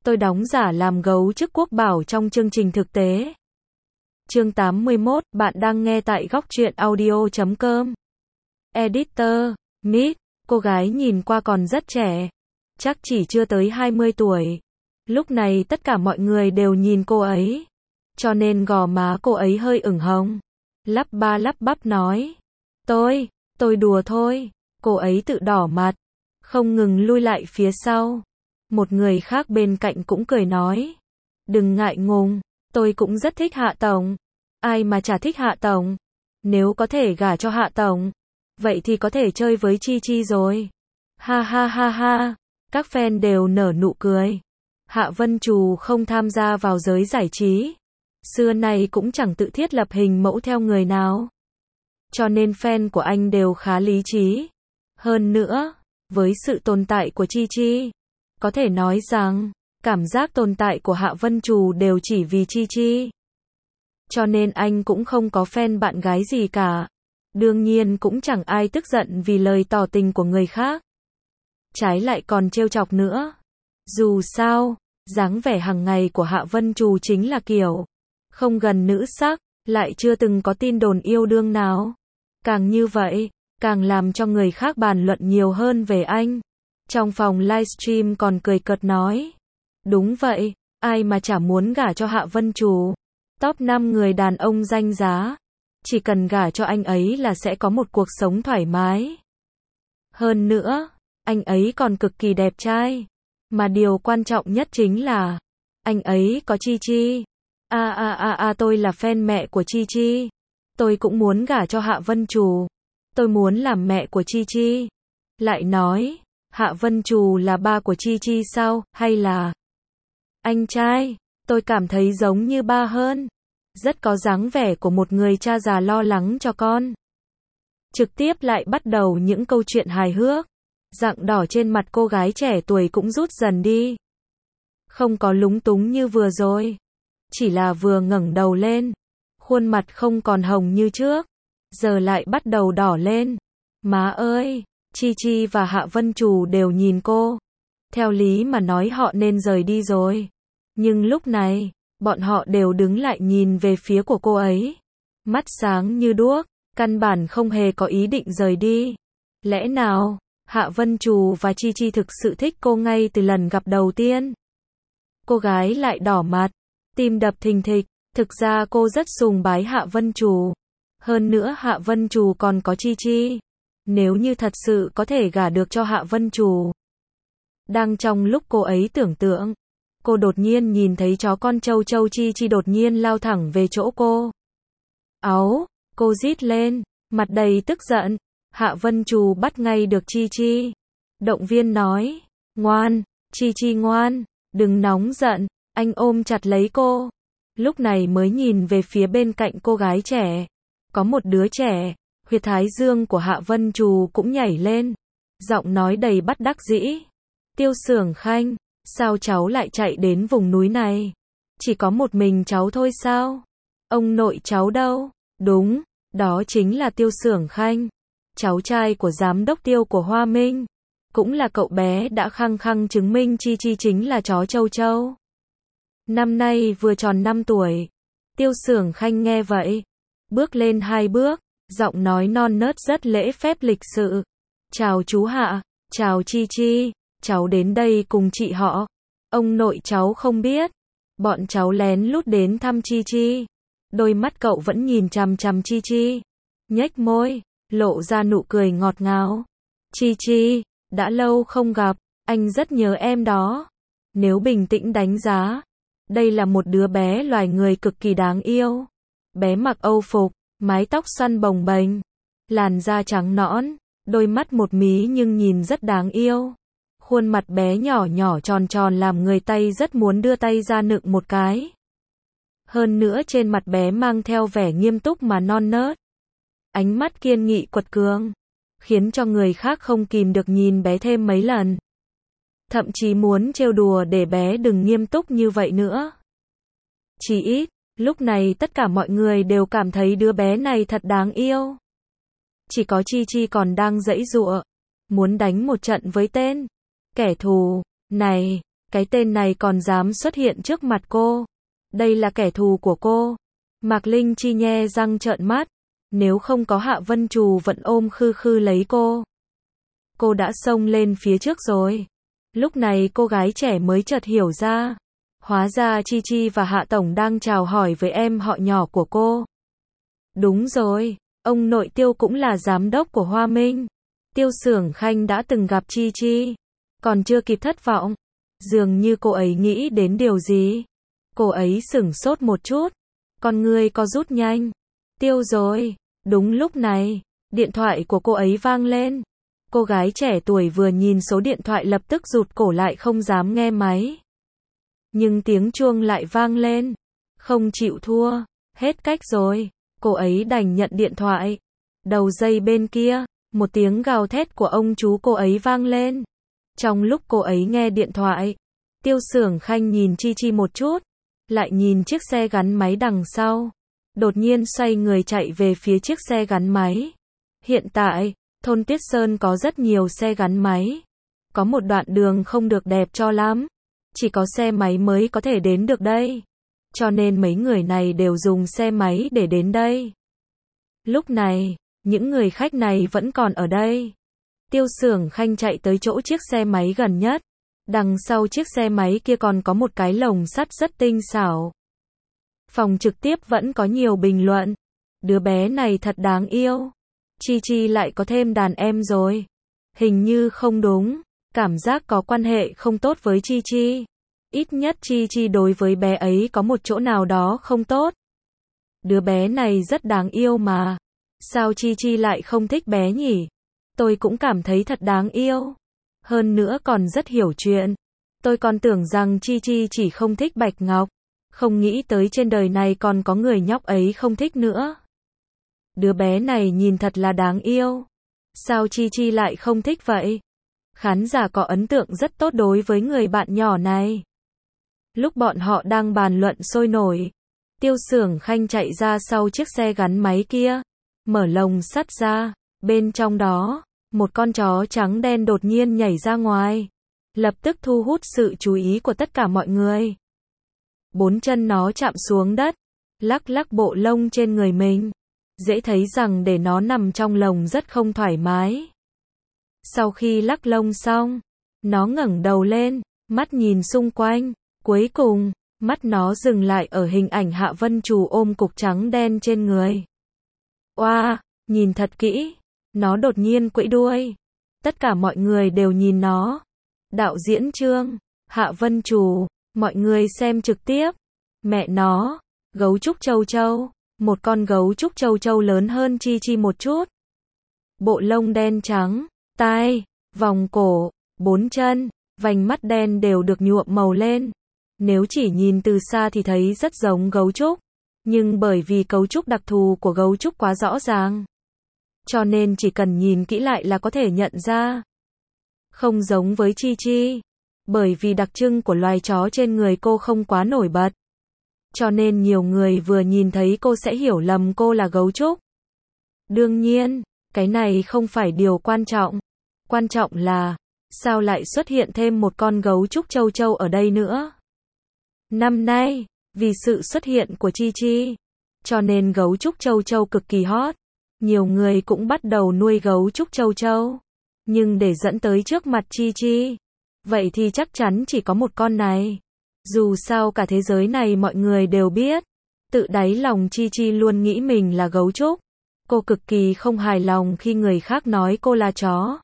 tôi đóng giả làm gấu chức quốc bảo trong chương trình thực tế. Chương 81, bạn đang nghe tại góc truyện audio.com. Editor, Mít, cô gái nhìn qua còn rất trẻ. Chắc chỉ chưa tới 20 tuổi. Lúc này tất cả mọi người đều nhìn cô ấy. Cho nên gò má cô ấy hơi ửng hồng. Lắp ba lắp bắp nói. Tôi đùa thôi. Cô ấy tự đỏ mặt. Không ngừng lui lại phía sau. Một người khác bên cạnh cũng cười nói. Đừng ngại ngùng. Tôi cũng rất thích Hạ Tổng. Ai mà chả thích Hạ Tổng. Nếu có thể gả cho Hạ Tổng. Vậy thì có thể chơi với Chi Chi rồi. Ha ha ha ha. Các fan đều nở nụ cười. Hạ Vân Trù không tham gia vào giới giải trí. Xưa nay cũng chẳng tự thiết lập hình mẫu theo người nào. Cho nên fan của anh đều khá lý trí. Hơn nữa, với sự tồn tại của Chi Chi, có thể nói rằng, cảm giác tồn tại của Hạ Vân Trù đều chỉ vì Chi Chi. Cho nên anh cũng không có fan bạn gái gì cả. Đương nhiên cũng chẳng ai tức giận vì lời tỏ tình của người khác. Trái lại còn trêu chọc nữa. Dù sao, dáng vẻ hàng ngày của Hạ Vân Trù chính là kiểu không gần nữ sắc, lại chưa từng có tin đồn yêu đương nào. Càng như vậy, càng làm cho người khác bàn luận nhiều hơn về anh. Trong phòng livestream còn cười cợt nói. Đúng vậy, ai mà chả muốn gả cho Hạ Vân Trù. Top 5 người đàn ông danh giá. Chỉ cần gả cho anh ấy là sẽ có một cuộc sống thoải mái. Hơn nữa, anh ấy còn cực kỳ đẹp trai. Mà điều quan trọng nhất chính là anh ấy có Chi Chi. Tôi là fan mẹ của Chi Chi. Tôi cũng muốn gả cho Hạ Vân Trù. Tôi muốn làm mẹ của Chi Chi. Lại nói, Hạ Vân Trù là ba của Chi Chi sao, hay là anh trai? Tôi cảm thấy giống như ba hơn. Rất có dáng vẻ của một người cha già lo lắng cho con. Trực tiếp lại bắt đầu những câu chuyện hài hước. Rạng đỏ trên mặt cô gái trẻ tuổi cũng rút dần đi. Không có lúng túng như vừa rồi. Chỉ là vừa ngẩng đầu lên. Khuôn mặt không còn hồng như trước. Giờ lại bắt đầu đỏ lên. Má ơi, Chi Chi và Hạ Vân Trù đều nhìn cô. Theo lý mà nói họ nên rời đi rồi. Nhưng lúc này, bọn họ đều đứng lại nhìn về phía của cô ấy. Mắt sáng như đuốc, căn bản không hề có ý định rời đi. Lẽ nào, Hạ Vân Trù và Chi Chi thực sự thích cô ngay từ lần gặp đầu tiên? Cô gái lại đỏ mặt, tim đập thình thịch. Thực ra cô rất sùng bái Hạ Vân Trù. Hơn nữa Hạ Vân Trù còn có Chi Chi. Nếu như thật sự có thể gả được cho Hạ Vân Trù. Đang trong lúc cô ấy tưởng tượng, cô đột nhiên nhìn thấy chó con Châu Châu Chi Chi đột nhiên lao thẳng về chỗ cô. Áu, cô rít lên, mặt đầy tức giận. Hạ Vân Trù bắt ngay được Chi Chi. Động viên nói, ngoan, Chi Chi ngoan, đừng nóng giận. Anh ôm chặt lấy cô. Lúc này mới nhìn về phía bên cạnh cô gái trẻ. Có một đứa trẻ, huyệt thái dương của Hạ Vân Trù cũng nhảy lên. Giọng nói đầy bất đắc dĩ. Tiêu Xưởng Khanh, sao cháu lại chạy đến vùng núi này? Chỉ có một mình cháu thôi sao? Ông nội cháu đâu? Đúng, đó chính là Tiêu Xưởng Khanh. Cháu trai của giám đốc Tiêu của Hoa Minh. Cũng là cậu bé đã khăng khăng chứng minh Chi Chi chính là chó Châu Châu. Năm nay vừa tròn 5 tuổi. Tiêu Xưởng Khanh nghe vậy. Bước lên 2 bước. Giọng nói non nớt rất lễ phép lịch sự. Chào chú Hạ. Chào Chi Chi. Cháu đến đây cùng chị họ. Ông nội cháu không biết. Bọn cháu lén lút đến thăm Chi Chi. Đôi mắt cậu vẫn nhìn chằm chằm Chi Chi. Nhếch môi. Lộ ra nụ cười ngọt ngào. Chi Chi. Đã lâu không gặp. Anh rất nhớ em đó. Nếu bình tĩnh đánh giá. Đây là một đứa bé loài người cực kỳ đáng yêu. Bé mặc Âu phục, mái tóc xoăn bồng bềnh, làn da trắng nõn, đôi mắt một mí nhưng nhìn rất đáng yêu. Khuôn mặt bé nhỏ nhỏ tròn tròn làm người Tây rất muốn đưa tay ra nựng một cái. Hơn nữa trên mặt bé mang theo vẻ nghiêm túc mà non nớt. Ánh mắt kiên nghị quật cường, khiến cho người khác không kìm được nhìn bé thêm mấy lần. Thậm chí muốn trêu đùa để bé đừng nghiêm túc như vậy nữa. Chỉ ít, lúc này tất cả mọi người đều cảm thấy đứa bé này thật đáng yêu. Chỉ có Chi Chi còn đang giãy giụa, muốn đánh một trận với tên kẻ thù này. Cái tên này còn dám xuất hiện trước mặt cô. Đây là kẻ thù của cô. Mạc Linh Chi nhe răng trợn mắt. Nếu không có Hạ Vân Trù vẫn ôm khư khư lấy cô đã xông lên phía trước rồi. Lúc này cô gái trẻ mới chợt hiểu ra. Hóa ra Chi Chi và Hạ Tổng đang chào hỏi với em họ nhỏ của cô. Đúng rồi, ông nội Tiêu cũng là giám đốc của Hoa Minh. Tiêu Xưởng Khanh đã từng gặp Chi Chi. Còn chưa kịp thất vọng. Dường như cô ấy nghĩ đến điều gì. Cô ấy sửng sốt một chút. Con người có rút nhanh. Tiêu rồi. Đúng lúc này, điện thoại của cô ấy vang lên. Cô gái trẻ tuổi vừa nhìn số điện thoại lập tức rụt cổ lại không dám nghe máy. Nhưng tiếng chuông lại vang lên. Không chịu thua. Hết cách rồi. Cô ấy đành nhận điện thoại. Đầu dây bên kia, một tiếng gào thét của ông chú cô ấy vang lên. Trong lúc cô ấy nghe điện thoại, Tiêu Xưởng Khanh nhìn Chi Chi một chút, lại nhìn chiếc xe gắn máy đằng sau. Đột nhiên xoay người chạy về phía chiếc xe gắn máy. Hiện tại, thôn Tuyết Sơn có rất nhiều xe gắn máy. Có một đoạn đường không được đẹp cho lắm. Chỉ có xe máy mới có thể đến được đây. Cho nên mấy người này đều dùng xe máy để đến đây. Lúc này, những người khách này vẫn còn ở đây. Tiêu Xưởng Khanh chạy tới chỗ chiếc xe máy gần nhất. Đằng sau chiếc xe máy kia còn có một cái lồng sắt rất tinh xảo. Phòng trực tiếp vẫn có nhiều bình luận. Đứa bé này thật đáng yêu. Chi Chi lại có thêm đàn em rồi. Hình như không đúng. Cảm giác có quan hệ không tốt với Chi Chi. Ít nhất Chi Chi đối với bé ấy có một chỗ nào đó không tốt. Đứa bé này rất đáng yêu mà. Sao Chi Chi lại không thích bé nhỉ? Tôi cũng cảm thấy thật đáng yêu. Hơn nữa còn rất hiểu chuyện. Tôi còn tưởng rằng Chi Chi chỉ không thích Bạch Ngọc. Không nghĩ tới trên đời này còn có người nhóc ấy không thích nữa. Đứa bé này nhìn thật là đáng yêu. Sao Chi Chi lại không thích vậy? Khán giả có ấn tượng rất tốt đối với người bạn nhỏ này. Lúc bọn họ đang bàn luận sôi nổi, Tiêu Xưởng Khanh chạy ra sau chiếc xe gắn máy kia, mở lồng sắt ra, bên trong đó, một con chó trắng đen đột nhiên nhảy ra ngoài, lập tức thu hút sự chú ý của tất cả mọi người. Bốn chân nó chạm xuống đất, lắc lắc bộ lông trên người mình, dễ thấy rằng để nó nằm trong lồng rất không thoải mái. Sau khi lắc lông xong, nó ngẩng đầu lên, mắt nhìn xung quanh, cuối cùng, mắt nó dừng lại ở hình ảnh Hạ Vân Trù ôm cục trắng đen trên người. Oa, nhìn thật kỹ, nó đột nhiên quẫy đuôi. Tất cả mọi người đều nhìn nó. Đạo diễn Trương, Hạ Vân Trù, mọi người xem trực tiếp. Mẹ nó, gấu trúc châu châu, một con gấu trúc châu châu lớn hơn Chi Chi một chút. Bộ lông đen trắng, tai, vòng cổ, bốn chân, vành mắt đen đều được nhuộm màu lên. Nếu chỉ nhìn từ xa thì thấy rất giống gấu trúc, nhưng bởi vì cấu trúc đặc thù của gấu trúc quá rõ ràng, cho nên chỉ cần nhìn kỹ lại là có thể nhận ra. Không giống với Chi Chi, bởi vì đặc trưng của loài chó trên người cô không quá nổi bật, cho nên nhiều người vừa nhìn thấy cô sẽ hiểu lầm cô là gấu trúc. Đương nhiên, cái này không phải điều quan trọng. Quan trọng là, sao lại xuất hiện thêm một con gấu trúc châu châu ở đây nữa? Năm nay, vì sự xuất hiện của Chi Chi, cho nên gấu trúc châu châu cực kỳ hot. Nhiều người cũng bắt đầu nuôi gấu trúc châu châu. Nhưng để dẫn tới trước mặt Chi Chi, vậy thì chắc chắn chỉ có một con này. Dù sao cả thế giới này mọi người đều biết, tự đáy lòng Chi Chi luôn nghĩ mình là gấu trúc. Cô cực kỳ không hài lòng khi người khác nói cô là chó.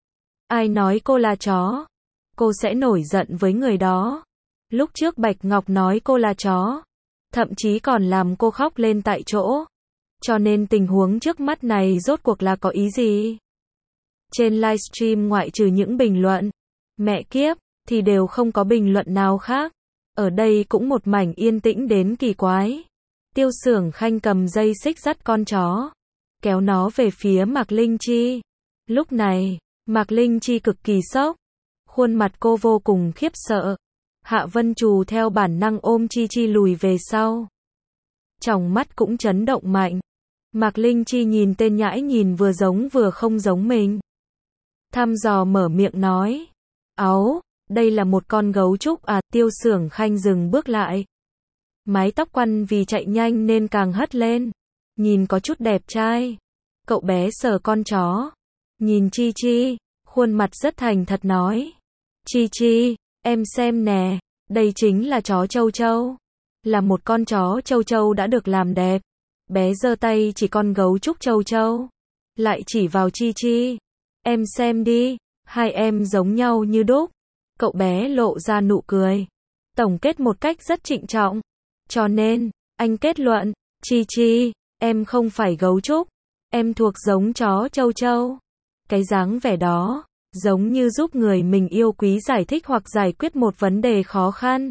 Ai nói cô là chó, cô sẽ nổi giận với người đó. Lúc trước Bạch Ngọc nói cô là chó, thậm chí còn làm cô khóc lên tại chỗ. Cho nên tình huống trước mắt này rốt cuộc là có ý gì? Trên livestream ngoại trừ những bình luận, mẹ kiếp, thì đều không có bình luận nào khác. Ở đây cũng một mảnh yên tĩnh đến kỳ quái. Tiêu Xưởng Khanh cầm dây xích dắt con chó, kéo nó về phía Mạc Linh Chi. Lúc này, Mạc Linh Chi cực kỳ sốc. Khuôn mặt cô vô cùng khiếp sợ. Hạ Vân Trù theo bản năng ôm Chi Chi lùi về sau. Tròng mắt cũng chấn động mạnh. Mạc Linh Chi nhìn tên nhãi nhìn vừa giống vừa không giống mình. Thăm dò mở miệng nói. Áu, Đây là một con gấu trúc à, Tiêu Xưởng Khanh dừng bước lại. Mái tóc quăn vì chạy nhanh nên càng hất lên. Nhìn có chút đẹp trai. Cậu bé sờ con chó. Nhìn Chi Chi, khuôn mặt rất thành thật nói. Chi Chi, em xem nè, đây chính là chó Châu Châu. Là một con chó Châu Châu đã được làm đẹp. Bé giơ tay chỉ con gấu trúc Châu Châu. Lại chỉ vào Chi Chi. Em xem đi, hai em giống nhau như đúc. Cậu bé lộ ra nụ cười. Tổng kết một cách rất trịnh trọng. Cho nên, anh kết luận, Chi Chi, em không phải gấu trúc. Em thuộc giống chó Châu Châu. Cái dáng vẻ đó, giống như giúp người mình yêu quý giải thích hoặc giải quyết một vấn đề khó khăn.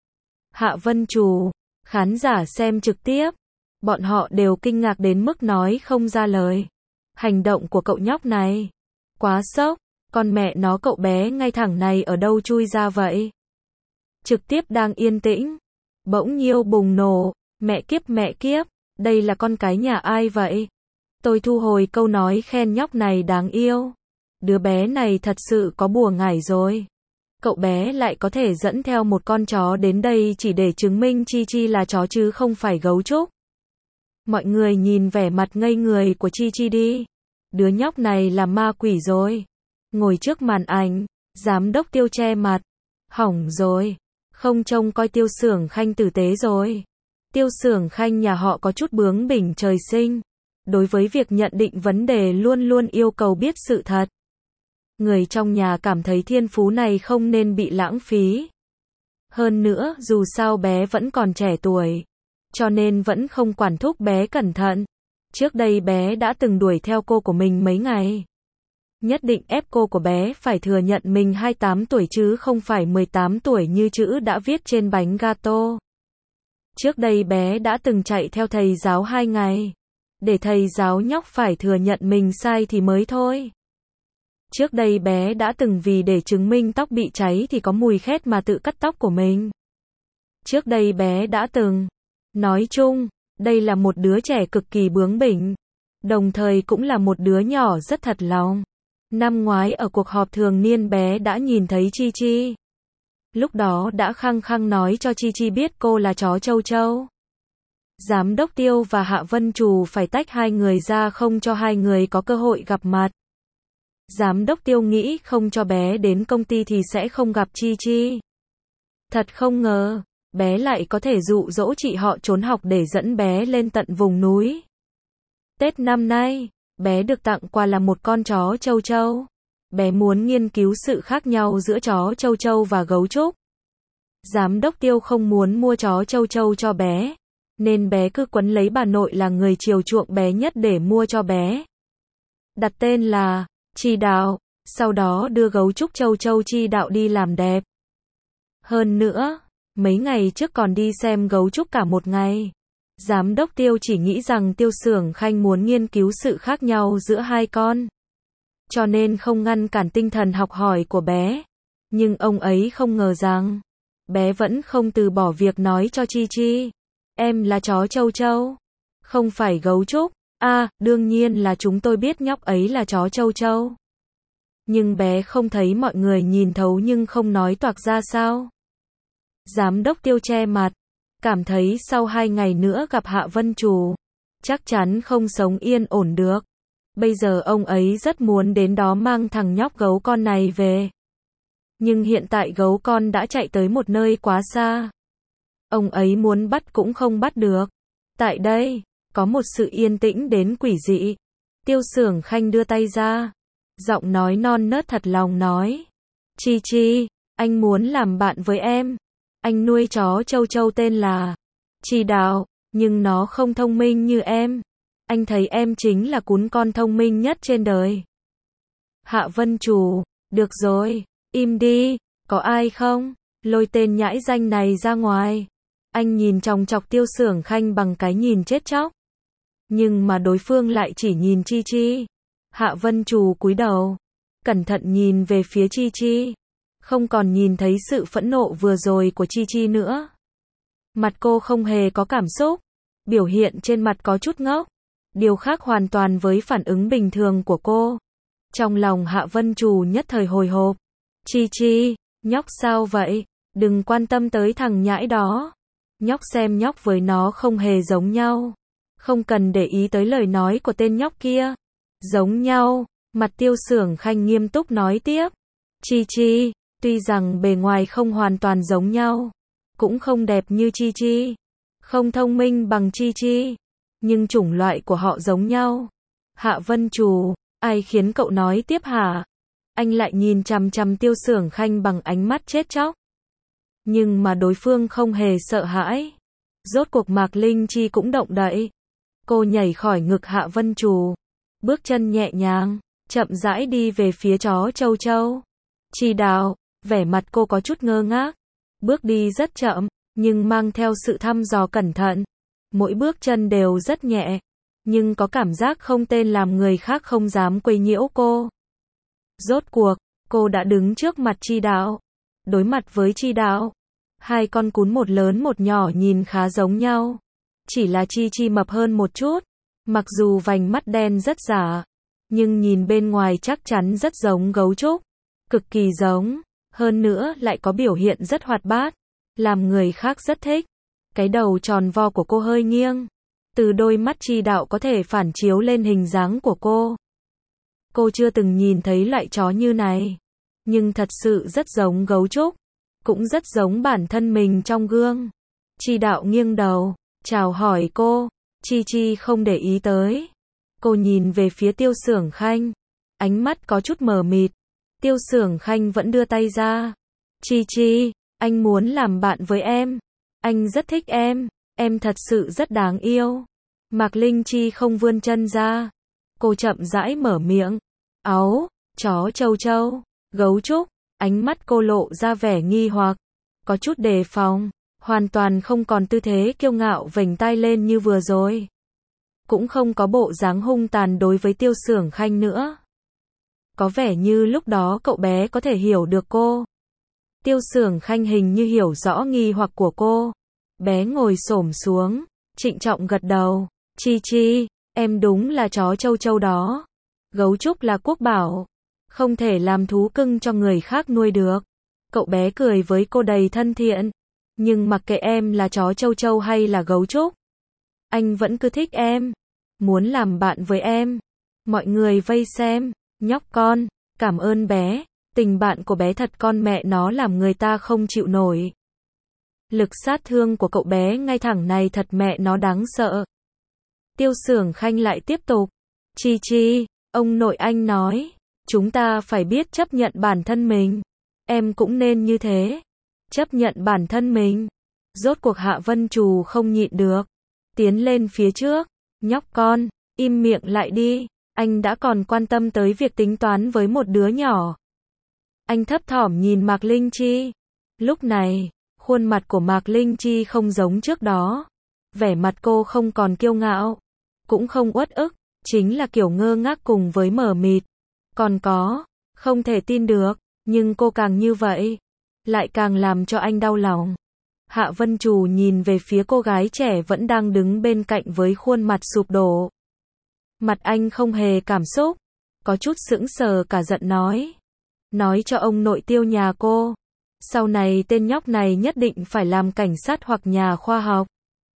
Hạ Vân Trù, khán giả xem trực tiếp. Bọn họ đều kinh ngạc đến mức nói không ra lời. Hành động của cậu nhóc này. Quá sốc, con mẹ nó cậu bé ngay thẳng này ở đâu chui ra vậy? Trực tiếp đang yên tĩnh. Bỗng nhiêu bùng nổ, mẹ kiếp, đây là con cái nhà ai vậy? Tôi thu hồi câu nói khen nhóc này đáng yêu. Đứa bé này thật sự có bùa ngải rồi. Cậu bé lại có thể dẫn theo một con chó đến đây chỉ để chứng minh Chi Chi là chó chứ không phải gấu trúc. Mọi người nhìn vẻ mặt ngây người của Chi Chi đi. Đứa nhóc này là ma quỷ rồi. Ngồi trước màn ảnh, giám đốc Tiêu che mặt. Hỏng rồi, không trông coi Tiêu Xưởng Khanh tử tế rồi. Tiêu Xưởng Khanh nhà họ có chút bướng bỉnh trời sinh. Đối với việc nhận định vấn đề luôn luôn yêu cầu biết sự thật. Người trong nhà cảm thấy thiên phú này không nên bị lãng phí. Hơn nữa, dù sao bé vẫn còn trẻ tuổi. Cho nên vẫn không quản thúc bé cẩn thận. Trước đây bé đã từng đuổi theo cô của mình mấy ngày. Nhất định ép cô của bé phải thừa nhận mình 28 tuổi chứ không phải 18 tuổi như chữ đã viết trên bánh gato. Trước đây bé đã từng chạy theo thầy giáo 2 ngày. Để thầy giáo nhóc phải thừa nhận mình sai thì mới thôi. Trước đây bé đã từng vì để chứng minh tóc bị cháy thì có mùi khét mà tự cắt tóc của mình. Trước đây bé đã từng. Nói chung, đây là một đứa trẻ cực kỳ bướng bỉnh. Đồng thời cũng là một đứa nhỏ rất thật lòng. Năm ngoái ở cuộc họp thường niên bé đã nhìn thấy Chi Chi. Lúc đó đã khăng khăng nói cho Chi Chi biết cô là chó Châu Châu. Giám đốc Tiêu và Hạ Vân Trù phải tách hai người ra không cho hai người có cơ hội gặp mặt. Giám đốc Tiêu nghĩ không cho bé đến công ty thì sẽ không gặp Chi Chi. Thật không ngờ, bé lại có thể dụ dỗ chị họ trốn học để dẫn bé lên tận vùng núi. Tết năm nay, bé được tặng quà là một con chó Châu Châu. Bé muốn nghiên cứu sự khác nhau giữa chó Châu Châu và gấu trúc. Giám đốc Tiêu không muốn mua chó Châu Châu cho bé, nên bé cứ quấn lấy bà nội là người chiều chuộng bé nhất để mua cho bé. Đặt tên là Chi Đạo, sau đó đưa gấu trúc Châu Châu Chi Đạo đi làm đẹp. Hơn nữa, mấy ngày trước còn đi xem gấu trúc cả một ngày. Giám đốc Tiêu chỉ nghĩ rằng Tiêu Xưởng Khanh muốn nghiên cứu sự khác nhau giữa hai con. Cho nên không ngăn cản tinh thần học hỏi của bé. Nhưng ông ấy không ngờ rằng, bé vẫn không từ bỏ việc nói cho Chi Chi. Em là chó Châu Châu, không phải gấu trúc. Đương nhiên là chúng tôi biết nhóc ấy là chó Châu Châu. Nhưng bé không thấy mọi người nhìn thấu nhưng không nói toạc ra sao. Giám đốc Tiêu che mặt, cảm thấy sau 2 ngày nữa gặp Hạ Vân Trù, chắc chắn không sống yên ổn được. Bây giờ ông ấy rất muốn đến đó mang thằng nhóc gấu con này về. Nhưng hiện tại gấu con đã chạy tới một nơi quá xa. Ông ấy muốn bắt cũng không bắt được. Tại đây, có một sự yên tĩnh đến quỷ dị. Tiêu Xưởng Khanh đưa tay ra. Giọng nói non nớt thật lòng nói. Chi Chi, anh muốn làm bạn với em. Anh nuôi chó Châu Châu tên là Chi Đạo, nhưng nó không thông minh như em. Anh thấy em chính là cún con thông minh nhất trên đời. Hạ Vân Trù, được rồi, im đi, có ai không? Lôi tên nhãi danh này ra ngoài. Anh nhìn chòng chọc Tiêu Xưởng Khanh bằng cái nhìn chết chóc. Nhưng mà đối phương lại chỉ nhìn Chi Chi. Hạ Vân Trù cúi đầu, cẩn thận nhìn về phía Chi Chi. Không còn nhìn thấy sự phẫn nộ vừa rồi của Chi Chi nữa. Mặt cô không hề có cảm xúc. Biểu hiện trên mặt có chút ngốc. Điều khác hoàn toàn với phản ứng bình thường của cô. Trong lòng Hạ Vân Trù nhất thời hồi hộp. Chi Chi, Nhóc sao vậy? Đừng quan tâm tới thằng nhãi đó. Nhóc xem nhóc với nó không hề giống nhau. Không cần để ý tới lời nói của tên nhóc kia. Giống nhau, mặt Tiêu Xưởng Khanh nghiêm túc nói tiếp. Chi Chi, tuy rằng bề ngoài không hoàn toàn giống nhau, cũng không đẹp như Chi Chi, không thông minh bằng Chi Chi, nhưng chủng loại của họ giống nhau. Hạ Vân Trù, ai khiến cậu nói tiếp hả? Anh lại nhìn chằm chằm Tiêu Xưởng Khanh bằng ánh mắt chết chóc. Nhưng mà đối phương không hề sợ hãi. Rốt cuộc Mạc Linh Chi cũng động đậy. Cô nhảy khỏi ngực Hạ Vân Trù, bước chân nhẹ nhàng, chậm rãi đi về phía chó Châu Châu. Chi Đào, vẻ mặt cô có chút ngơ ngác. Bước đi rất chậm, nhưng mang theo sự thăm dò cẩn thận. Mỗi bước chân đều rất nhẹ, nhưng có cảm giác không tên làm người khác không dám quấy nhiễu cô. Rốt cuộc, cô đã đứng trước mặt Chi Đạo. Đối mặt với Chi Đạo, hai con cún một lớn một nhỏ nhìn khá giống nhau. Chỉ là Chi Chi mập hơn một chút, mặc dù vành mắt đen rất giả, nhưng nhìn bên ngoài chắc chắn rất giống gấu trúc. Cực kỳ giống, hơn nữa lại có biểu hiện rất hoạt bát, làm người khác rất thích. Cái đầu tròn vo của cô hơi nghiêng, từ đôi mắt Chi Đạo có thể phản chiếu lên hình dáng của cô. Cô chưa từng nhìn thấy loại chó như này, nhưng thật sự rất giống gấu trúc, cũng rất giống bản thân mình trong gương. Chi Đạo nghiêng đầu, chào hỏi cô. Chi Chi không để ý tới. Cô nhìn về phía Tiêu Xưởng Khanh, ánh mắt có chút mờ mịt. Tiêu Xưởng Khanh vẫn đưa tay ra. Chi Chi, anh muốn làm bạn với em. Anh rất thích em thật sự rất đáng yêu. Mạc Linh Chi không vươn chân ra. Cô chậm rãi mở miệng. Áu, chó Châu Châu, gấu trúc. Ánh mắt cô lộ ra vẻ nghi hoặc, có chút đề phòng, hoàn toàn không còn tư thế kiêu ngạo vểnh tai lên như vừa rồi. Cũng không có bộ dáng hung tàn đối với Tiêu Xưởng Khanh nữa. Có vẻ như lúc đó cậu bé có thể hiểu được cô. Tiêu Xưởng Khanh hình như hiểu rõ nghi hoặc của cô. Bé ngồi xổm xuống, trịnh trọng gật đầu. Chi Chi, em đúng là chó Châu Châu đó. Gấu trúc là quốc bảo, không thể làm thú cưng cho người khác nuôi được. Cậu bé cười với cô đầy thân thiện. Nhưng mặc kệ em là chó Châu Châu hay là gấu trúc, anh vẫn cứ thích em, muốn làm bạn với em. Mọi người vây xem. Nhóc con, cảm ơn bé. Tình bạn của bé thật con mẹ nó làm người ta không chịu nổi. Lực sát thương của cậu bé ngay thẳng này thật mẹ nó đáng sợ. Tiêu Xưởng Khanh lại tiếp tục. Chi Chi, ông nội anh nói, chúng ta phải biết chấp nhận bản thân mình. Em cũng nên như thế. Chấp nhận bản thân mình. Rốt cuộc Hạ Vân Trù không nhịn được, tiến lên phía trước. Nhóc con, im miệng lại đi. Anh đã còn quan tâm tới việc tính toán với một đứa nhỏ. Anh thấp thỏm nhìn Mạc Linh Chi. Lúc này, khuôn mặt của Mạc Linh Chi không giống trước đó. Vẻ mặt cô không còn kiêu ngạo, cũng không uất ức, chính là kiểu ngơ ngác cùng với mờ mịt. Còn có, không thể tin được, nhưng cô càng như vậy, lại càng làm cho anh đau lòng. Hạ Vân Trù nhìn về phía cô gái trẻ vẫn đang đứng bên cạnh với khuôn mặt sụp đổ. Mặt anh không hề cảm xúc, có chút sững sờ cả giận nói. Nói cho ông nội Tiêu nhà cô, sau này tên nhóc này nhất định phải làm cảnh sát hoặc nhà khoa học.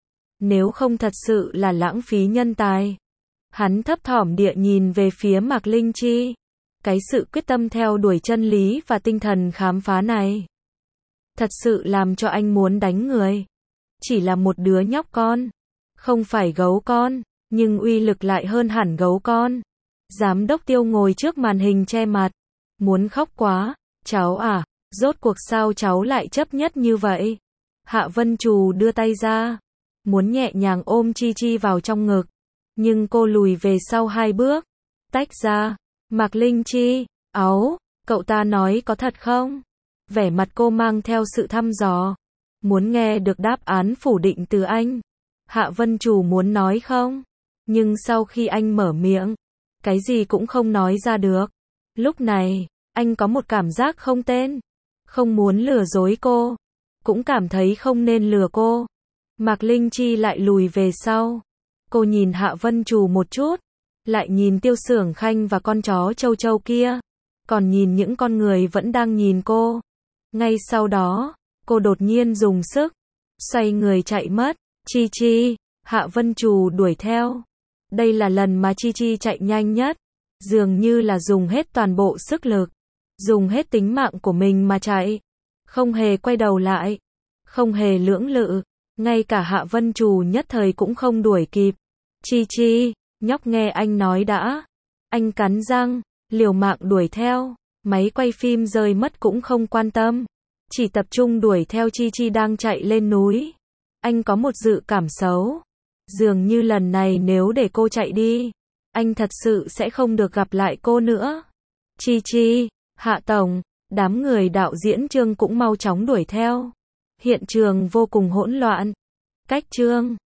Nếu không thật sự là lãng phí nhân tài. Hắn thấp thỏm địa nhìn về phía Mạc Linh Chi. Cái sự quyết tâm theo đuổi chân lý và tinh thần khám phá này, thật sự làm cho anh muốn đánh người. Chỉ là một đứa nhóc con, không phải gấu con, nhưng uy lực lại hơn hẳn gấu con. Giám đốc Tiêu ngồi trước màn hình che mặt, muốn khóc quá. Cháu à, rốt cuộc sao cháu lại chấp nhất như vậy? Hạ Vân Trù đưa tay ra, muốn nhẹ nhàng ôm Chi Chi vào trong ngực, nhưng cô lùi về sau 2 bước, tách ra. Mạc Linh Chi, áu, cậu ta nói có thật không? Vẻ mặt cô mang theo sự thăm dò, muốn nghe được đáp án phủ định từ anh. Hạ Vân Trù muốn nói không, nhưng sau khi anh mở miệng, cái gì cũng không nói ra được. Lúc này, anh có một cảm giác không tên, không muốn lừa dối cô, cũng cảm thấy không nên lừa cô. Mạc Linh Chi lại lùi về sau. Cô nhìn Hạ Vân Trù một chút, lại nhìn Tiêu Xưởng Khanh và con chó Châu Châu kia, còn nhìn những con người vẫn đang nhìn cô. Ngay sau đó, cô đột nhiên dùng sức, xoay người chạy mất. Chi Chi, Hạ Vân Trù đuổi theo. Đây là lần mà Chi Chi chạy nhanh nhất, dường như là dùng hết toàn bộ sức lực, dùng hết tính mạng của mình mà chạy, không hề quay đầu lại, không hề lưỡng lự, ngay cả Hạ Vân Trù nhất thời cũng không đuổi kịp. Chi Chi, nhóc nghe anh nói đã. Anh cắn răng, liều mạng đuổi theo, máy quay phim rơi mất cũng không quan tâm, chỉ tập trung đuổi theo Chi Chi đang chạy lên núi. Anh có một dự cảm xấu, dường như lần này nếu để cô chạy đi, anh thật sự sẽ không được gặp lại cô nữa. Chi Chi, Hạ Tổng, đám người đạo diễn Trương cũng mau chóng đuổi theo. Hiện trường vô cùng hỗn loạn. Cách Trương